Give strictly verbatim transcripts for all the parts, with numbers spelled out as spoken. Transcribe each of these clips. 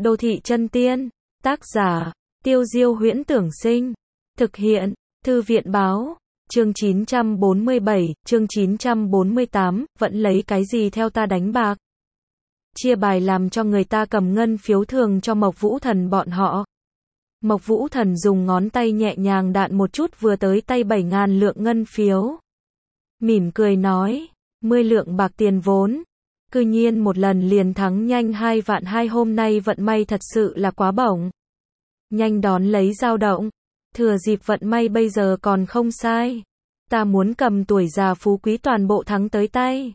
Đô thị chân tiên. Tác giả, Tiêu Diêu Huyễn Tưởng Sinh. Thực hiện, Thư viện Báo. Chương chín trăm bốn mươi bảy, chương chín trăm bốn mươi tám, vẫn lấy cái gì theo ta đánh bạc. Chia bài làm cho người ta cầm ngân phiếu thường cho Mộc Vũ Thần bọn họ. Mộc Vũ Thần dùng ngón tay nhẹ nhàng đạn một chút vừa tới tay bảy ngàn lượng ngân phiếu. Mỉm cười nói, mười lượng bạc tiền vốn. Cư nhiên một lần liền thắng nhanh hai vạn hai, hôm nay vận may thật sự là quá bổng. Nhanh đón lấy dao động. Thừa dịp vận may bây giờ còn không sai. Ta muốn cầm tuổi già phú quý toàn bộ thắng tới tay.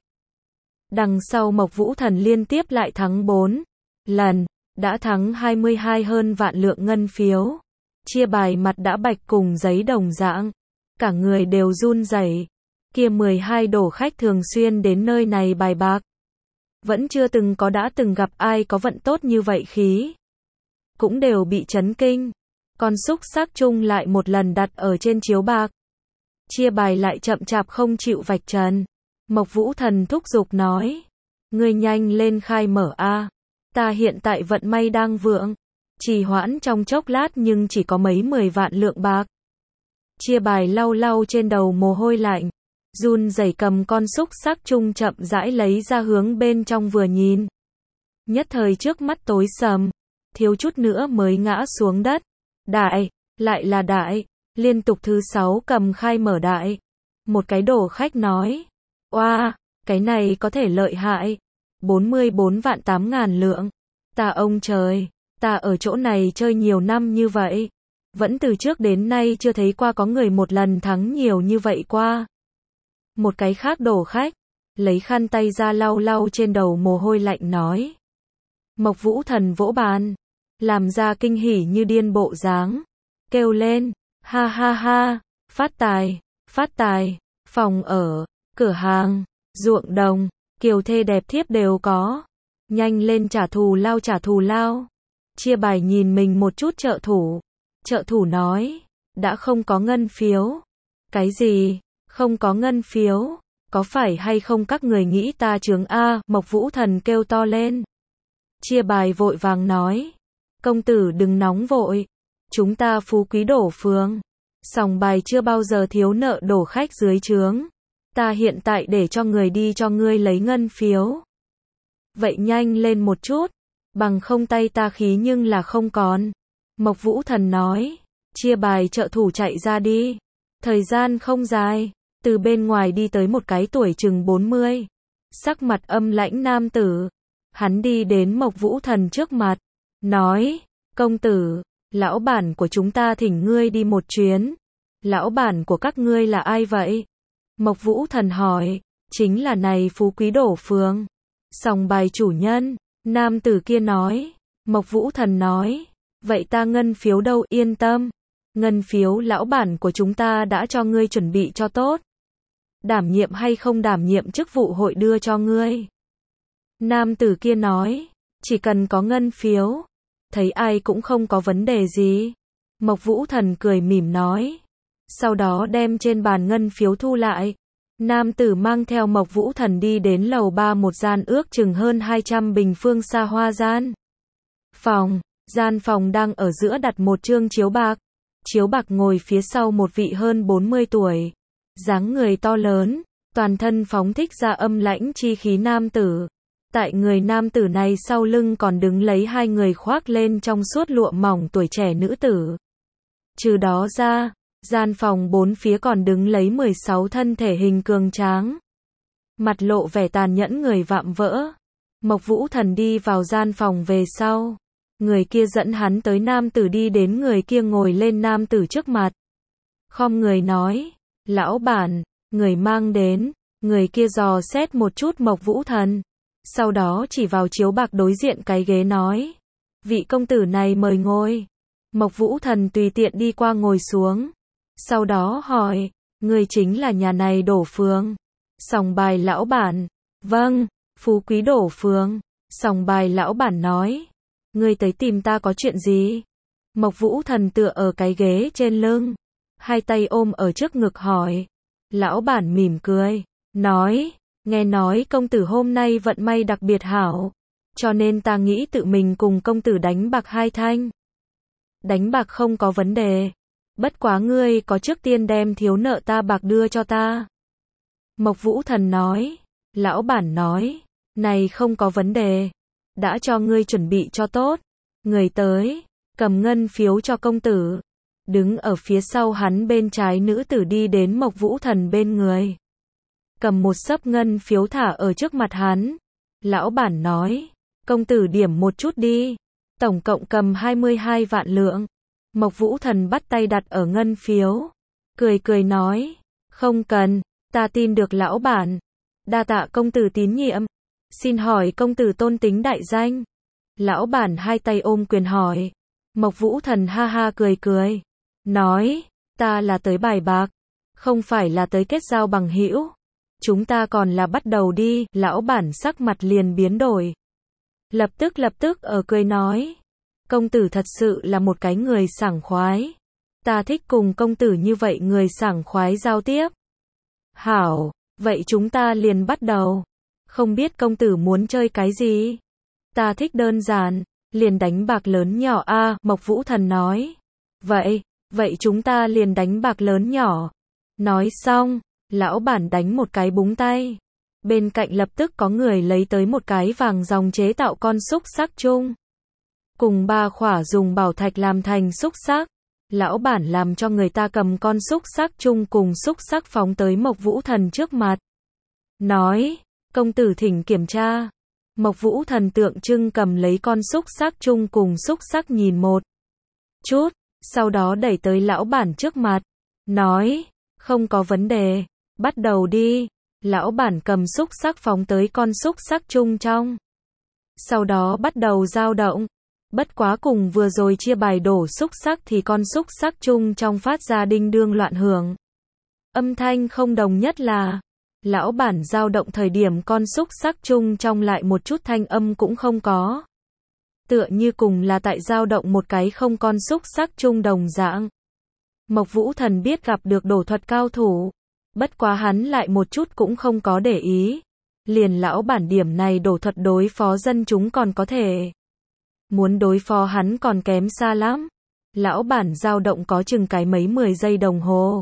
Đằng sau Mộc Vũ Thần liên tiếp lại thắng bốn lần, đã thắng hai mươi hai hơn vạn lượng ngân phiếu. Chia bài mặt đã bạch cùng giấy đồng dạng. Cả người đều run rẩy. Kia mười hai đổ khách thường xuyên đến nơi này bài bạc. Vẫn chưa từng có đã từng gặp ai có vận tốt như vậy khí. Cũng đều bị chấn kinh. Con xúc sắc chung lại một lần đặt ở trên chiếu bạc. Chia bài lại chậm chạp không chịu vạch trần. Mộc Vũ Thần thúc giục nói. Ngươi nhanh lên khai mở a. Ta hiện tại vận may đang vượng. Trì hoãn trong chốc lát nhưng chỉ có mấy mười vạn lượng bạc. Chia bài lau lau trên đầu mồ hôi lạnh. Run rẩy cầm con xúc sắc chung chậm rãi lấy ra hướng bên trong vừa nhìn. Nhất thời trước mắt tối sầm. Thiếu chút nữa mới ngã xuống đất. Đại, lại là đại. Liên tục thứ sáu cầm khai mở đại. Một cái đổ khách nói. Oa, wow, cái này có thể lợi hại. bốn mươi bốn vạn tám ngàn lượng. Ta ông trời, ta ở chỗ này chơi nhiều năm như vậy. Vẫn từ trước đến nay chưa thấy qua có người một lần thắng nhiều như vậy qua. Một cái khác đổ khách. Lấy khăn tay ra lau lau trên đầu mồ hôi lạnh nói. Mộc Vũ Thần vỗ bàn. Làm ra kinh hỉ như điên bộ dáng. Kêu lên. Ha ha ha. Phát tài. Phát tài. Phòng ở. Cửa hàng. Ruộng đồng. Kiều thê đẹp thiếp đều có. Nhanh lên trả thù lao trả thù lao. Chia bài nhìn mình một chút trợ thủ. Trợ thủ nói. Đã không có ngân phiếu. Cái gì? Không có ngân phiếu. Có phải hay không các người nghĩ ta chướng A? Mộc Vũ Thần kêu to lên. Chia bài vội vàng nói. Công tử đừng nóng vội. Chúng ta phú quý đổ phường. Sòng bài chưa bao giờ thiếu nợ đổ khách dưới trướng. Ta hiện tại để cho người đi cho ngươi lấy ngân phiếu. Vậy nhanh lên một chút. Bằng không tay ta khí nhưng là không còn. Mộc Vũ Thần nói. Chia bài trợ thủ chạy ra đi. Thời gian không dài. Từ bên ngoài đi tới một cái tuổi chừng bốn mươi. Sắc mặt âm lãnh nam tử. Hắn đi đến Mộc Vũ Thần trước mặt. Nói. Công tử. Lão bản của chúng ta thỉnh ngươi đi một chuyến. Lão bản của các ngươi là ai vậy? Mộc Vũ Thần hỏi. Chính là này phú quý đổ phường. Sòng bài chủ nhân. Nam tử kia nói. Mộc Vũ Thần nói. Vậy ta ngân phiếu đâu? Yên tâm. Ngân phiếu lão bản của chúng ta đã cho ngươi chuẩn bị cho tốt. Đảm nhiệm hay không đảm nhiệm chức vụ hội đưa cho ngươi. Nam tử kia nói. Chỉ cần có ngân phiếu. Thấy ai cũng không có vấn đề gì. Mộc Vũ Thần cười mỉm nói. Sau đó đem trên bàn ngân phiếu thu lại. Nam tử mang theo Mộc Vũ Thần đi đến lầu ba một gian ước chừng hơn hai trăm bình phương xa hoa gian. Phòng. Gian phòng đang ở giữa đặt một trương chiếu bạc. Chiếu bạc ngồi phía sau một vị hơn bốn mươi tuổi. Dáng người to lớn. Toàn thân phóng thích ra âm lãnh chi khí nam tử. Tại người nam tử này sau lưng còn đứng lấy hai người khoác lên trong suốt lụa mỏng tuổi trẻ nữ tử. Trừ đó ra, gian phòng bốn phía còn đứng lấy mười sáu thân thể hình cường tráng. Mặt lộ vẻ tàn nhẫn người vạm vỡ. Mộc Vũ Thần đi vào gian phòng về sau. Người kia dẫn hắn tới nam tử đi đến người kia ngồi lên nam tử trước mặt. Khom người nói, lão bản, người mang đến, người kia dò xét một chút Mộc Vũ Thần. Sau đó chỉ vào chiếu bạc đối diện cái ghế nói. Vị công tử này mời ngồi. Mộc Vũ Thần tùy tiện đi qua ngồi xuống. Sau đó hỏi, người chính là nhà này đổ phường. Sòng bài lão bản. Vâng, phú quý đổ phường. Sòng bài lão bản nói. Người tới tìm ta có chuyện gì? Mộc Vũ Thần tựa ở cái ghế trên lưng. Hai tay ôm ở trước ngực hỏi. Lão bản mỉm cười. Nói. Nghe nói công tử hôm nay vận may đặc biệt hảo. cho nên ta nghĩ tự mình cùng công tử đánh bạc hai thanh. Đánh bạc không có vấn đề. Bất quá ngươi có trước tiên đem thiếu nợ ta bạc đưa cho ta. Mộc Vũ Thần nói. Lão bản nói. Này không có vấn đề. Đã cho ngươi chuẩn bị cho tốt. Người tới. Cầm ngân phiếu cho công tử. Đứng ở phía sau hắn bên trái nữ tử đi đến Mộc Vũ Thần bên người. Cầm một xấp ngân phiếu thả ở trước mặt hắn. Lão bản nói. Công tử điểm một chút đi. Tổng cộng cầm hai mươi hai vạn lượng. Mộc Vũ Thần bắt tay đặt ở ngân phiếu. Cười cười nói. Không cần, ta tin được lão bản. Đa tạ công tử tín nhiệm. Xin hỏi công tử tôn tính đại danh. Lão bản hai tay ôm quyền hỏi. Mộc Vũ Thần ha ha cười cười. Nói, ta là tới bài bạc. Không phải là tới kết giao bằng hữu. Chúng ta còn là bắt đầu đi. Lão bản sắc mặt liền biến đổi. Lập tức lập tức ở cười nói. Công tử thật sự là một cái người sảng khoái. Ta thích cùng công tử như vậy người sảng khoái giao tiếp. Hảo, vậy chúng ta liền bắt đầu. Không biết công tử muốn chơi cái gì? Ta thích đơn giản, liền đánh bạc lớn nhỏ a, à, Mộc Vũ Thần nói. Vậy, vậy chúng ta liền đánh bạc lớn nhỏ. Nói xong, lão bản đánh một cái búng tay. Bên cạnh lập tức có người lấy tới một cái vàng ròng chế tạo con xúc xắc chung. Cùng ba khỏa dùng bảo thạch làm thành xúc xắc. Lão bản làm cho người ta cầm con xúc xắc chung cùng xúc xắc phóng tới Mộc Vũ Thần trước mặt. Nói, công tử thỉnh kiểm tra. Mộc Vũ Thần tượng trưng cầm lấy con xúc xắc chung cùng xúc xắc nhìn một chút, sau đó đẩy tới lão bản trước mặt. Nói, không có vấn đề, bắt đầu đi. Lão bản cầm xúc xắc phóng tới con xúc xắc chung trong. Sau đó bắt đầu dao động. Bất quá cùng vừa rồi chia bài đổ xúc xắc thì con xúc xắc chung trong phát ra đinh đương loạn hưởng. Âm thanh không đồng nhất là, lão bản dao động thời điểm con xúc xắc chung trong lại một chút thanh âm cũng không có. Tựa như cùng là tại dao động một cái không con xúc xắc chung đồng dạng. Mộc Vũ Thần biết gặp được đổ thuật cao thủ. Bất quá hắn lại một chút cũng không có để ý. Liền lão bản điểm này đổ thuật đối phó dân chúng còn có thể. Muốn đối phó hắn còn kém xa lắm. Lão bản dao động có chừng cái mấy mười giây đồng hồ.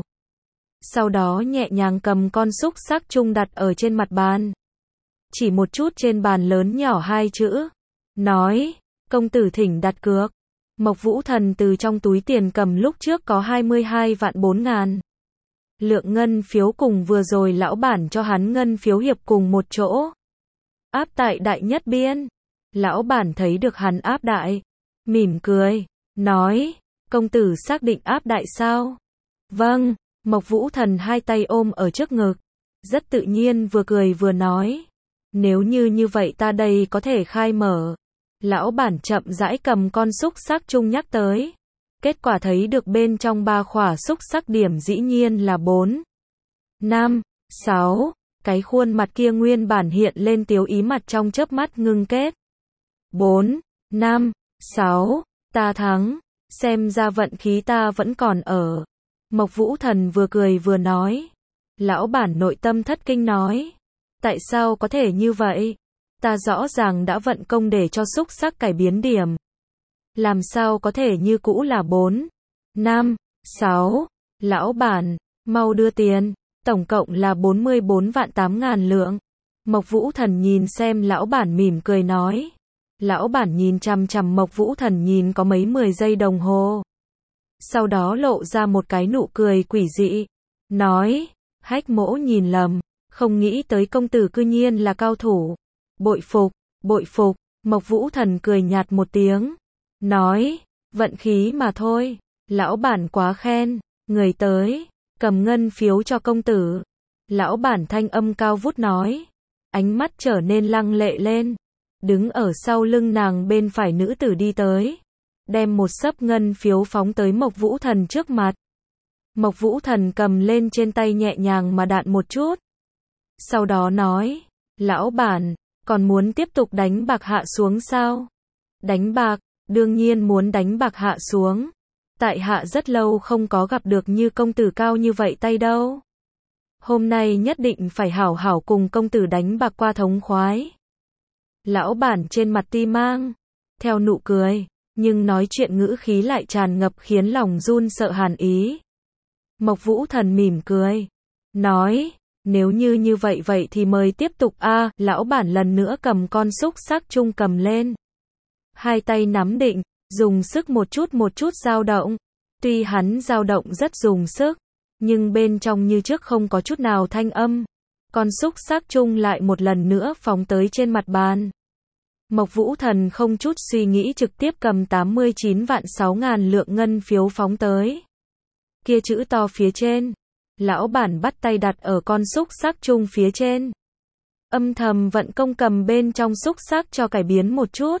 Sau đó nhẹ nhàng cầm con xúc xắc chung đặt ở trên mặt bàn. Chỉ một chút trên bàn lớn nhỏ hai chữ. Nói, công tử thỉnh đặt cược. Mộc Vũ Thần từ trong túi tiền cầm lúc trước có hai mươi hai vạn bốn ngàn. Lượng ngân phiếu cùng vừa rồi lão bản cho hắn ngân phiếu hiệp cùng một chỗ. Áp tại đại nhất biên. Lão bản thấy được hắn áp đại. Mỉm cười. Nói. Công tử xác định áp đại sao? Vâng. Mộc Vũ Thần hai tay ôm ở trước ngực. Rất tự nhiên vừa cười vừa nói. Nếu như như vậy ta đây có thể khai mở. Lão bản chậm rãi cầm con xúc xắc chung nhắc tới. Kết quả thấy được bên trong ba khỏa xúc xắc điểm dĩ nhiên là bốn, năm, sáu. Cái khuôn mặt kia nguyên bản hiện lên tiếu ý mặt trong chớp mắt ngưng kết. bốn, năm, sáu. Ta thắng. Xem ra vận khí ta vẫn còn ở. Mộc Vũ Thần vừa cười vừa nói. Lão bản nội tâm thất kinh nói. Tại sao có thể như vậy? Ta rõ ràng đã vận công để cho xúc xắc cải biến điểm. Làm sao có thể như cũ là bốn, năm, sáu. Lão bản, mau đưa tiền. Tổng cộng là bốn mươi bốn vạn tám ngàn lượng. Mộc Vũ Thần nhìn xem lão bản mỉm cười nói. Lão bản nhìn chằm chằm Mộc Vũ Thần nhìn có mấy mười giây đồng hồ. Sau đó lộ ra một cái nụ cười quỷ dị. Nói, Hách Mỗ nhìn lầm. Không nghĩ tới công tử cư nhiên là cao thủ. Bội phục, bội phục. Mộc Vũ Thần cười nhạt một tiếng. Nói, vận khí mà thôi. Lão bản quá khen. Người tới, cầm ngân phiếu cho công tử. Lão bản thanh âm cao vút nói. Ánh mắt trở nên lăng lệ lên. Đứng ở sau lưng nàng bên phải nữ tử đi tới. Đem một xấp ngân phiếu phóng tới Mộc Vũ Thần trước mặt. Mộc Vũ Thần cầm lên trên tay nhẹ nhàng mà đạn một chút. Sau đó nói. Lão bản, còn muốn tiếp tục đánh bạc hạ xuống sao? Đánh bạc, đương nhiên muốn đánh bạc hạ xuống. Tại hạ rất lâu không có gặp được như công tử cao như vậy tay đâu. Hôm nay nhất định phải hảo hảo cùng công tử đánh bạc qua thống khoái. Lão bản trên mặt ti mang theo nụ cười, nhưng nói chuyện ngữ khí lại tràn ngập khiến lòng run sợ hàn ý. Mộc Vũ Thần mỉm cười, nói, nếu như như vậy vậy thì mời tiếp tục a. Lão bản lần nữa cầm con xúc xắc chung cầm lên. Hai tay nắm định, dùng sức một chút một chút dao động. Tuy hắn dao động rất dùng sức, nhưng bên trong như trước không có chút nào thanh âm. Con xúc xắc chung lại một lần nữa phóng tới trên mặt bàn. Mộc Vũ Thần không chút suy nghĩ trực tiếp cầm tám mươi chín vạn sáu ngàn lượng ngân phiếu phóng tới. Kia chữ to phía trên. Lão bản bắt tay đặt ở con xúc xắc chung phía trên. Âm thầm vận công cầm bên trong xúc xắc cho cải biến một chút.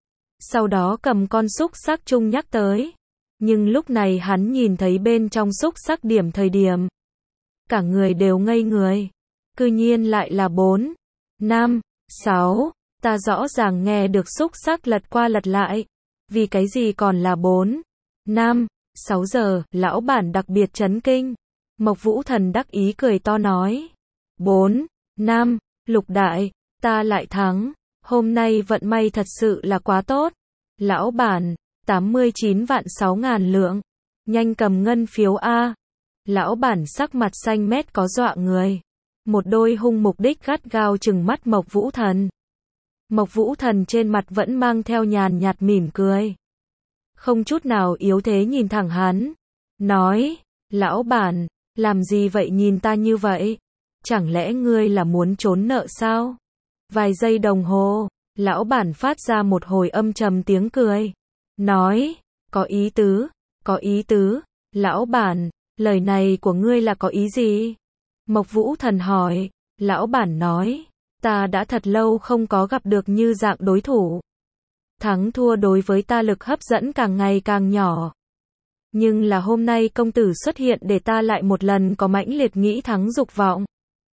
Sau đó cầm con xúc xắc chung nhắc tới. Nhưng lúc này hắn nhìn thấy bên trong xúc xắc điểm thời điểm. Cả người đều ngây người. Cư nhiên lại là bốn, năm, sáu. Ta rõ ràng nghe được xúc xắc lật qua lật lại. Vì cái gì còn là bốn, năm, sáu giờ, lão bản đặc biệt chấn kinh. Mộc Vũ Thần đắc ý cười to nói. bốn, năm, Lục đại, ta lại thắng. Hôm nay vận may thật sự là quá tốt. Lão bản, tám mươi chín vạn sáu ngàn lượng. Nhanh cầm ngân phiếu A. Lão bản sắc mặt xanh mét có dọa người. Một đôi hung mục đích gắt gao trừng mắt Mộc Vũ Thần. Mộc Vũ Thần trên mặt vẫn mang theo nhàn nhạt mỉm cười. Không chút nào yếu thế nhìn thẳng hắn. Nói, lão bản, làm gì vậy nhìn ta như vậy? Chẳng lẽ ngươi là muốn trốn nợ sao? Vài giây đồng hồ, lão bản phát ra một hồi âm trầm tiếng cười. Nói, có ý tứ, có ý tứ, lão bản, lời này của ngươi là có ý gì? Mộc Vũ Thần hỏi, lão bản nói, ta đã thật lâu không có gặp được như dạng đối thủ. Thắng thua đối với ta lực hấp dẫn càng ngày càng nhỏ. Nhưng là hôm nay công tử xuất hiện để ta lại một lần có mãnh liệt nghĩ thắng dục vọng.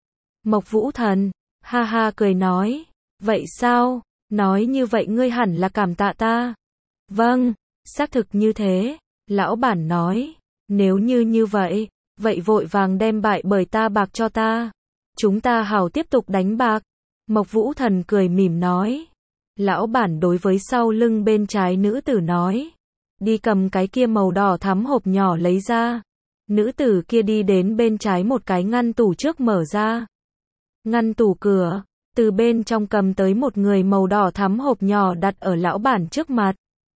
Mộc Vũ Thần, ha ha cười nói, vậy sao, nói như vậy ngươi hẳn là cảm tạ ta. Vâng, xác thực như thế, lão bản nói, nếu như như vậy, vậy vội vàng đem bại bởi ta bạc cho ta. Chúng ta hào tiếp tục đánh bạc. Mộc Vũ Thần cười mỉm nói. Lão bản đối với sau lưng bên trái nữ tử nói. Đi cầm cái kia màu đỏ thắm hộp nhỏ lấy ra. Nữ tử kia đi đến bên trái một cái ngăn tủ trước mở ra. Ngăn tủ cửa, từ bên trong cầm tới một người màu đỏ thắm hộp nhỏ đặt ở lão bản trước mặt.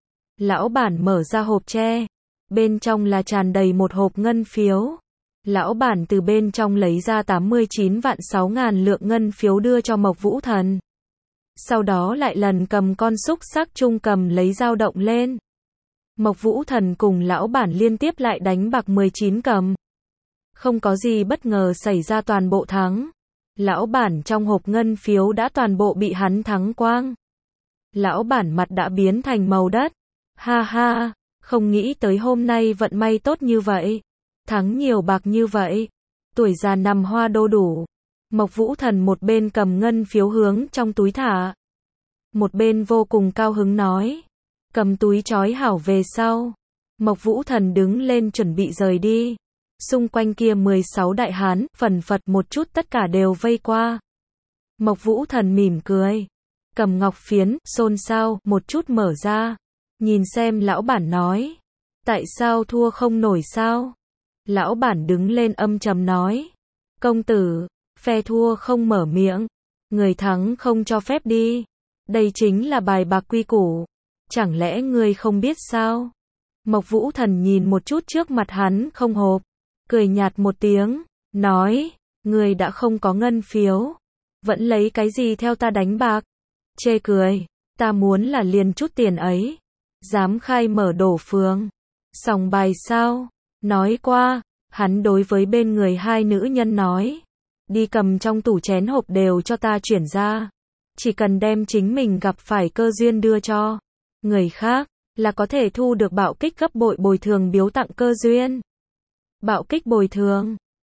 Lão bản mở ra hộp tre. Bên trong là tràn đầy một hộp ngân phiếu. Lão bản từ bên trong lấy ra tám mươi chín vạn sáu ngàn lượng ngân phiếu đưa cho Mộc Vũ Thần. Sau đó lại lần cầm con xúc xắc chung cầm lấy dao động lên. Mộc Vũ Thần cùng lão bản liên tiếp lại đánh bạc mười chín cầm. Không có gì bất ngờ xảy ra, toàn bộ thắng. Lão bản trong hộp ngân phiếu đã toàn bộ bị hắn thắng quang. Lão bản mặt đã biến thành màu đất. Ha ha, không nghĩ tới hôm nay vận may tốt như vậy. Thắng nhiều bạc như vậy. Tuổi già nằm hoa đô đủ. Mộc Vũ Thần một bên cầm ngân phiếu hướng trong túi thả. Một bên vô cùng cao hứng nói. Cầm túi trói hảo về sau. Mộc Vũ Thần đứng lên chuẩn bị rời đi. Xung quanh kia mười sáu đại hán, phần phật một chút tất cả đều vây qua. Mộc Vũ Thần mỉm cười. Cầm ngọc phiến, xôn xao, một chút mở ra. Nhìn xem lão bản nói. Tại sao thua không nổi sao? Lão bản đứng lên âm trầm nói. Công tử, phe thua không mở miệng. Người thắng không cho phép đi. Đây chính là bài bạc quy củ. Chẳng lẽ ngươi không biết sao? Mộc Vũ Thần nhìn một chút trước mặt hắn không hộp. Cười nhạt một tiếng. Nói, ngươi đã không có ngân phiếu. Vẫn lấy cái gì theo ta đánh bạc? Chê cười. Ta muốn là liền chút tiền ấy. Dám khai mở đổ phường. Sòng bài sao? Nói qua, hắn đối với bên người hai nữ nhân nói. Đi cầm trong tủ chén hộp đều cho ta chuyển ra. Chỉ cần đem chính mình gặp phải cơ duyên đưa cho người khác, là có thể thu được bạo kích gấp bội bồi thường biếu tặng cơ duyên. Bạo kích bồi thường.